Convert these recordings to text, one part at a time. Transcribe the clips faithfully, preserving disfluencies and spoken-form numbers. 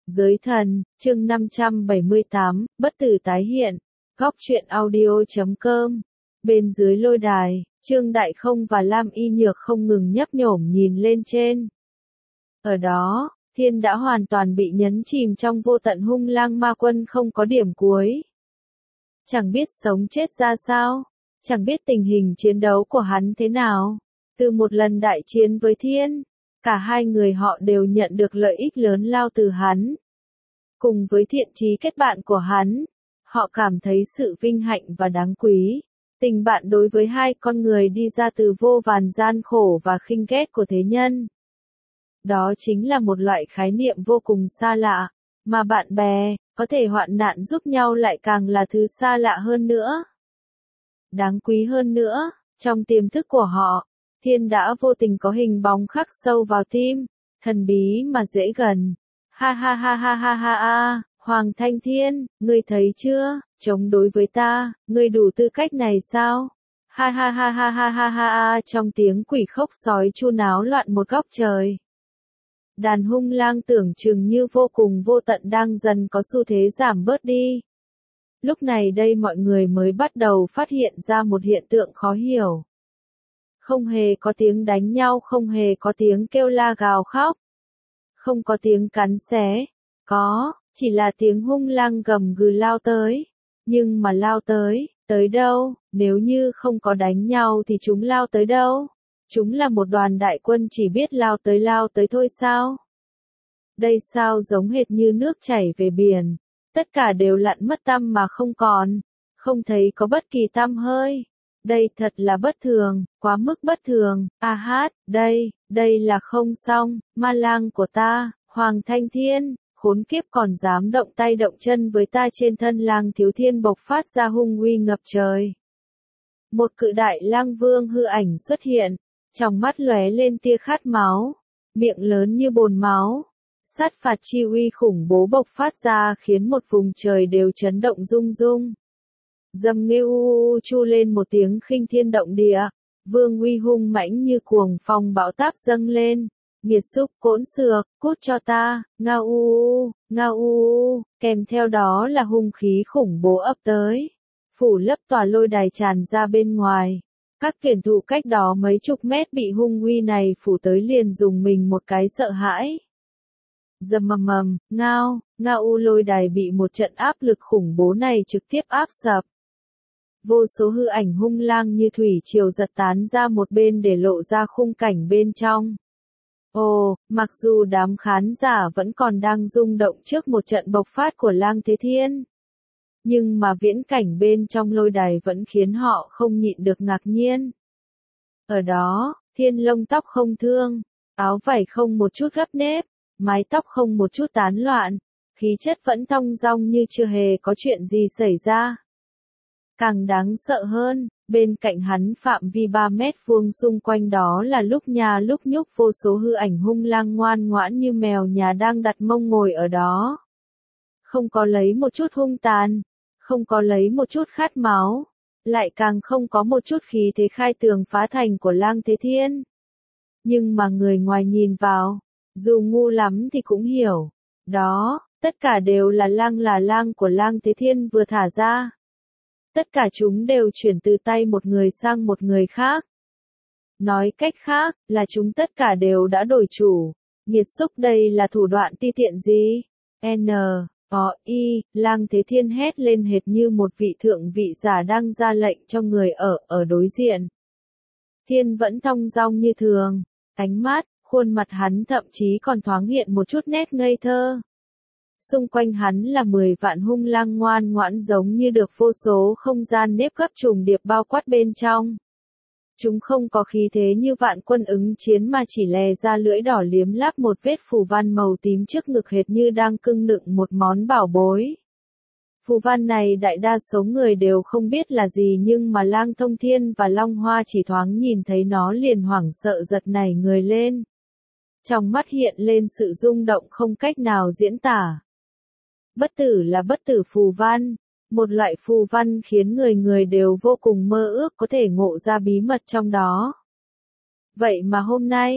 Giới thần, chương năm trăm bảy mươi tám, bất tử tái hiện, góc truyện audio chấm com. Bên dưới lôi đài, Trương Đại Không và Lam Y Nhược không ngừng nhấp nhổm nhìn lên trên. Ở đó, thiên đã hoàn toàn bị nhấn chìm trong vô tận hung lang ma quân không có điểm cuối. Chẳng biết sống chết ra sao, chẳng biết tình hình chiến đấu của hắn thế nào. Từ một lần đại chiến với thiên, cả hai người họ đều nhận được lợi ích lớn lao từ hắn. Cùng với thiện chí kết bạn của hắn, họ cảm thấy sự vinh hạnh và đáng quý. Tình bạn đối với hai con người đi ra từ vô vàn gian khổ và khinh ghét của thế nhân. Đó chính là một loại khái niệm vô cùng xa lạ, mà bạn bè, có thể hoạn nạn giúp nhau lại càng là thứ xa lạ hơn nữa. Đáng quý hơn nữa, trong tiềm thức của họ, thiên đã vô tình có hình bóng khắc sâu vào tim, thần bí mà dễ gần. Ha ha ha ha ha ha ha, Hoàng Thanh Thiên, ngươi thấy chưa, chống đối với ta, ngươi đủ tư cách này sao? Ha ha ha ha ha ha ha ha, trong tiếng quỷ khóc sói chu náo loạn một góc trời. Đàn hung lang tưởng chừng như vô cùng vô tận đang dần có xu thế giảm bớt đi. Lúc này đây mọi người mới bắt đầu phát hiện ra một hiện tượng khó hiểu. Không hề có tiếng đánh nhau, không hề có tiếng kêu la gào khóc. Không có tiếng cắn xé, có, chỉ là tiếng hung lang gầm gừ lao tới. Nhưng mà lao tới, tới đâu, nếu như không có đánh nhau thì chúng lao tới đâu? Chúng là một đoàn đại quân chỉ biết lao tới lao tới thôi sao? Đây sao giống hệt như nước chảy về biển, tất cả đều lặn mất tăm mà không còn, không thấy có bất kỳ tăm hơi. Đây thật là bất thường, quá mức bất thường. A hát, đây, đây là không xong, ma lang của ta, Hoàng Thanh Thiên, khốn kiếp còn dám động tay động chân với ta. Trên thân lang thiếu thiên bộc phát ra hung uy ngập trời. Một cự đại lang vương hư ảnh xuất hiện, trong mắt lóe lên tia khát máu, miệng lớn như bồn máu. Sát phạt chi uy khủng bố bộc phát ra khiến một vùng trời đều chấn động rung rung. Dầm nghêu u u chu lên một tiếng khinh thiên động địa, vương uy hung mãnh như cuồng phong bão táp dâng lên. Nghiệt xúc cỗn xược, cút cho ta, ngao u u, ngao u u, kèm theo đó là hung khí khủng bố ập tới. Phủ lấp tòa lôi đài tràn ra bên ngoài. Các kiển thụ cách đó mấy chục mét bị hung uy này phủ tới liền dùng mình một cái sợ hãi. Dầm mầm mầm, ngao, ngao u lôi đài bị một trận áp lực khủng bố này trực tiếp áp sập. Vô số hư ảnh hung lang như thủy triều giật tán ra một bên để lộ ra khung cảnh bên trong. Ồ, mặc dù đám khán giả vẫn còn đang rung động trước một trận bộc phát của Lang Thế Thiên. Nhưng mà viễn cảnh bên trong lôi đài vẫn khiến họ không nhịn được ngạc nhiên. Ở đó, thiên lông tóc không thương, áo vải không một chút gấp nếp, mái tóc không một chút tán loạn, khí chất vẫn thong dong như chưa hề có chuyện gì xảy ra. Càng đáng sợ hơn, bên cạnh hắn phạm vi ba mét vuông xung quanh đó là lúc nhà lúc nhúc vô số hư ảnh hung lang ngoan ngoãn như mèo nhà đang đặt mông ngồi ở đó. Không có lấy một chút hung tàn, không có lấy một chút khát máu, lại càng không có một chút khí thế khai tường phá thành của Lang Thế Thiên. Nhưng mà người ngoài nhìn vào, dù ngu lắm thì cũng hiểu, đó, tất cả đều là lang là lang của Lang Thế Thiên vừa thả ra. Tất cả chúng đều chuyển từ tay một người sang một người khác. Nói cách khác, là chúng tất cả đều đã đổi chủ. Nghiệt xúc, đây là thủ đoạn ti tiện gì? N, O, I, Lang Thế Thiên hét lên hệt như một vị thượng vị giả đang ra lệnh cho người ở, ở đối diện. Thiên vẫn thong dong như thường, ánh mắt, khuôn mặt hắn thậm chí còn thoáng hiện một chút nét ngây thơ. Xung quanh hắn là mười vạn hung lang ngoan ngoãn giống như được vô số không gian nếp gấp trùng điệp bao quát bên trong. Chúng không có khí thế như vạn quân ứng chiến mà chỉ lè ra lưỡi đỏ liếm láp một vết phù văn màu tím trước ngực hệt như đang cưng nựng một món bảo bối. Phù văn này đại đa số người đều không biết là gì nhưng mà Lang Thông Thiên và Long Hoa chỉ thoáng nhìn thấy nó liền hoảng sợ giật nảy người lên. Trong mắt hiện lên sự rung động không cách nào diễn tả. Bất tử là bất tử phù văn, một loại phù văn khiến người người đều vô cùng mơ ước có thể ngộ ra bí mật trong đó. Vậy mà hôm nay,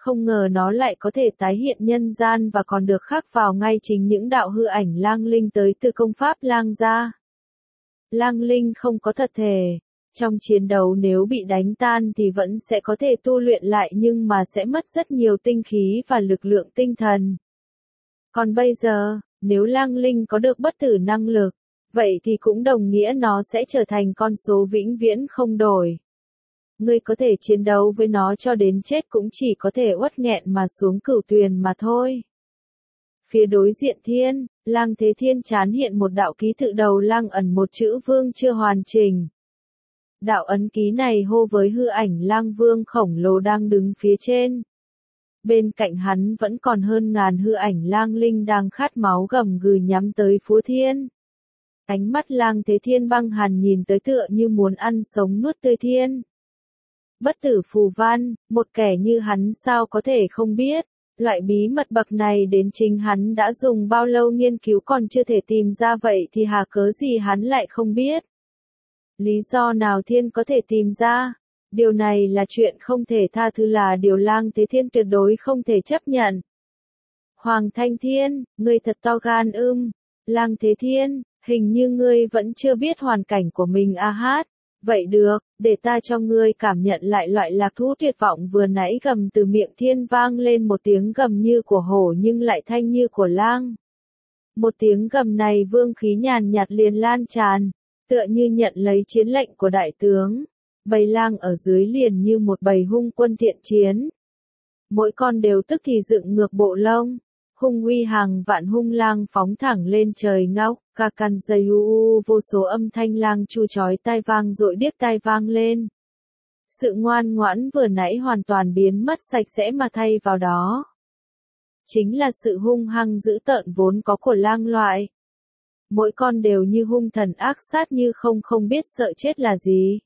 không ngờ nó lại có thể tái hiện nhân gian và còn được khắc vào ngay chính những đạo hư ảnh lang linh tới từ công pháp lang gia. Lang linh không có thật thể. Trong chiến đấu nếu bị đánh tan thì vẫn sẽ có thể tu luyện lại nhưng mà sẽ mất rất nhiều tinh khí và lực lượng tinh thần. Còn bây giờ, nếu lang linh có được bất tử năng lực, vậy thì cũng đồng nghĩa nó sẽ trở thành con số vĩnh viễn không đổi. Ngươi có thể chiến đấu với nó cho đến chết cũng chỉ có thể uất nghẹn mà xuống cửu tuyền mà thôi. Phía đối diện thiên, Lang Thế Thiên chán hiện một đạo ký tự đầu lang ẩn một chữ vương chưa hoàn chỉnh. Đạo ấn ký này hô với hư ảnh lang vương khổng lồ đang đứng phía trên. Bên cạnh hắn vẫn còn hơn ngàn hư ảnh lang linh đang khát máu gầm gừ nhắm tới Phú Thiên. Ánh mắt Lang Thế Thiên băng hàn nhìn tới tựa như muốn ăn sống nuốt tươi thiên. Bất tử phù văn, một kẻ như hắn sao có thể không biết, loại bí mật bậc này đến chính hắn đã dùng bao lâu nghiên cứu còn chưa thể tìm ra vậy thì hà cớ gì hắn lại không biết. Lý do nào thiên có thể tìm ra? Điều này là chuyện không thể tha thứ, là điều Lang Thế Thiên tuyệt đối không thể chấp nhận. Hoàng Thanh Thiên, ngươi thật to gan ưm. Lang Thế Thiên, hình như ngươi vẫn chưa biết hoàn cảnh của mình a hát. Vậy được, để ta cho ngươi cảm nhận lại loại lạc thú tuyệt vọng vừa nãy. Gầm từ miệng thiên vang lên một tiếng gầm như của hổ nhưng lại thanh như của lang. Một tiếng gầm này vương khí nhàn nhạt liền lan tràn, tựa như nhận lấy chiến lệnh của đại tướng. Bầy lang ở dưới liền như một bầy hung quân thiện chiến. Mỗi con đều tức thì dựng ngược bộ lông. Hung uy hàng vạn hung lang phóng thẳng lên trời ngóc, ca can dây u u, vô số âm thanh lang chu chói tai vang dội điếc tai vang lên. Sự ngoan ngoãn vừa nãy hoàn toàn biến mất sạch sẽ mà thay vào đó chính là sự hung hăng dữ tợn vốn có của lang loại. Mỗi con đều như hung thần ác sát, như không không biết sợ chết là gì.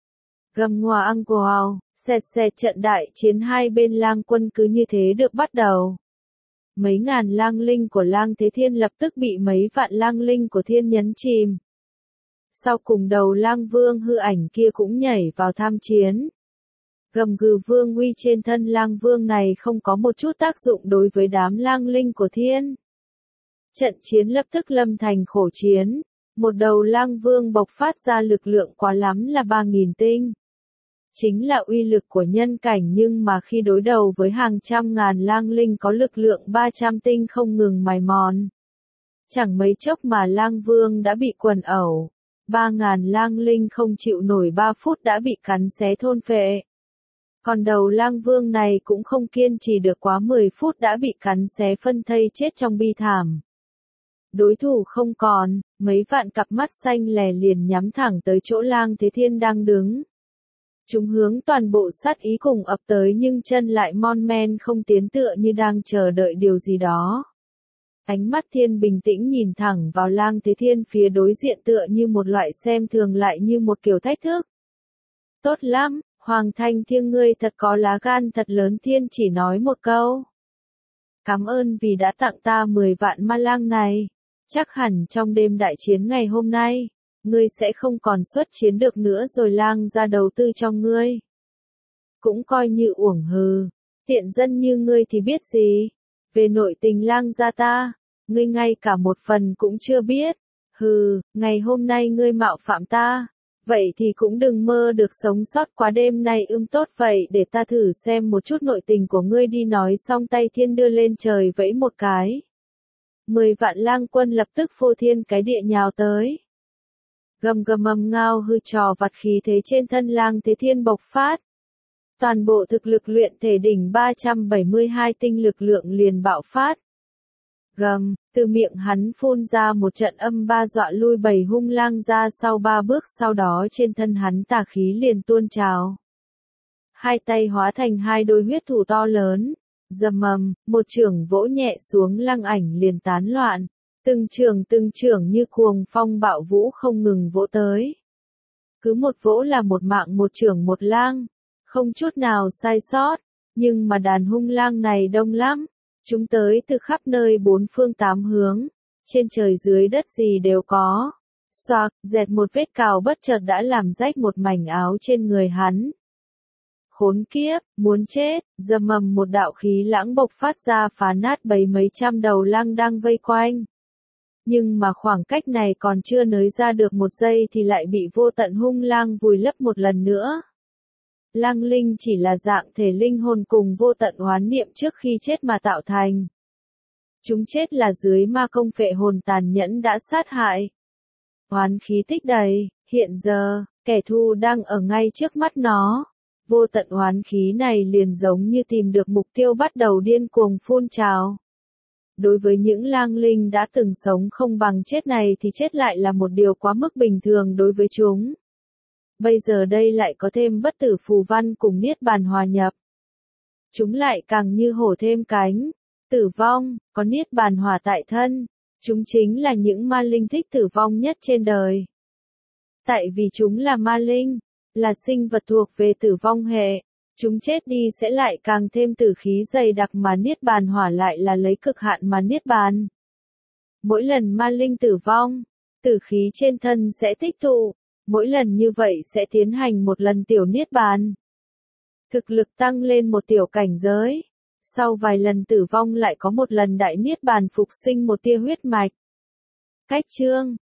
Gầm ngoa ăn wow, xẹt xẹt, trận đại chiến hai bên lang quân cứ như thế được bắt đầu. Mấy ngàn lang linh của Lang Thế Thiên lập tức bị mấy vạn lang linh của thiên nhấn chìm. Sau cùng đầu lang vương hư ảnh kia cũng nhảy vào tham chiến. Gầm gừ vương uy trên thân lang vương này không có một chút tác dụng đối với đám lang linh của thiên. Trận chiến lập tức lâm thành khổ chiến. Một đầu lang vương bộc phát ra lực lượng quá lắm là ba nghìn tinh. Chính là uy lực của nhân cảnh, nhưng mà khi đối đầu với hàng trăm ngàn lang linh có lực lượng ba trăm tinh không ngừng mài mòn. Chẳng mấy chốc mà lang vương đã bị quần ẩu. ba ngàn lang linh không chịu nổi ba phút đã bị cắn xé thôn phệ. Còn đầu lang vương này cũng không kiên trì được quá mười phút đã bị cắn xé phân thây chết trong bi thảm. Đối thủ không còn, mấy vạn cặp mắt xanh lè liền nhắm thẳng tới chỗ Lang Thế Thiên đang đứng. Chúng hướng toàn bộ sát ý cùng ập tới nhưng chân lại mon men không tiến, tựa như đang chờ đợi điều gì đó. Ánh mắt thiên bình tĩnh nhìn thẳng vào Lang Thế Thiên phía đối diện, tựa như một loại xem thường lại như một kiểu thách thức. Tốt lắm, Hoàng Thanh Thiên, ngươi thật có lá gan thật lớn. Thiên chỉ nói một câu. Cảm ơn vì đã tặng ta mười vạn ma lang này. Chắc hẳn trong đêm đại chiến ngày hôm nay, ngươi sẽ không còn xuất chiến được nữa rồi. Lang ra đầu tư cho ngươi. Cũng coi như uổng hừ. Tiện dân như ngươi thì biết gì. Về nội tình Lang gia ta, ngươi ngay cả một phần cũng chưa biết. Hừ, ngày hôm nay ngươi mạo phạm ta. Vậy thì cũng đừng mơ được sống sót qua đêm nay. Ưm tốt vậy để ta thử xem một chút nội tình của ngươi đi. Nói xong tay thiên đưa lên trời vẫy một cái. Mười vạn lang quân lập tức phô thiên cái địa nhào tới. Gầm gầm ầm ngao hư trò vặt khí thế trên thân Lang Thế Thiên bộc phát. Toàn bộ thực lực luyện thể đỉnh ba trăm bảy mươi hai tinh lực lượng liền bạo phát. Gầm, từ miệng hắn phun ra một trận âm ba dọa lui bầy hung lang ra sau ba bước, sau đó trên thân hắn tà khí liền tuôn trào. Hai tay hóa thành hai đôi huyết thủ to lớn. Dầm ầm, một chưởng vỗ nhẹ xuống, lang ảnh liền tán loạn. Từng chưởng từng chưởng như cuồng phong bạo vũ không ngừng vỗ tới. Cứ một vỗ là một mạng, một chưởng một lang. Không chút nào sai sót. Nhưng mà đàn hung lang này đông lắm. Chúng tới từ khắp nơi bốn phương tám hướng. Trên trời dưới đất gì đều có. Xoạc, dẹt một vết cào bất chợt đã làm rách một mảnh áo trên người hắn. khốn kiếp, muốn chết, rầm mầm một đạo khí lãng bộc phát ra phá nát bấy mấy trăm đầu lang đang vây quanh. Nhưng mà khoảng cách này còn chưa nới ra được một giây thì lại bị vô tận hung lang vùi lấp một lần nữa. Lang linh chỉ là dạng thể linh hồn cùng vô tận oán niệm trước khi chết mà tạo thành. Chúng chết là dưới ma công phệ hồn tàn nhẫn đã sát hại. Oán khí tích đầy, hiện giờ, kẻ thù đang ở ngay trước mắt nó. Vô tận oán khí này liền giống như tìm được mục tiêu bắt đầu điên cuồng phun trào. Đối với những lang linh đã từng sống không bằng chết này thì chết lại là một điều quá mức bình thường đối với chúng. Bây giờ đây lại có thêm bất tử phù văn cùng niết bàn hòa nhập. Chúng lại càng như hổ thêm cánh. Tử vong, có niết bàn hòa tại thân. Chúng chính là những ma linh thích tử vong nhất trên đời. Tại vì chúng là ma linh, là sinh vật thuộc về tử vong hệ. Chúng chết đi sẽ lại càng thêm tử khí dày đặc mà niết bàn hỏa lại là lấy cực hạn mà niết bàn. Mỗi lần ma linh tử vong, tử khí trên thân sẽ tích tụ, mỗi lần như vậy sẽ tiến hành một lần tiểu niết bàn. Thực lực tăng lên một tiểu cảnh giới, sau vài lần tử vong lại có một lần đại niết bàn phục sinh một tia huyết mạch. Cách chương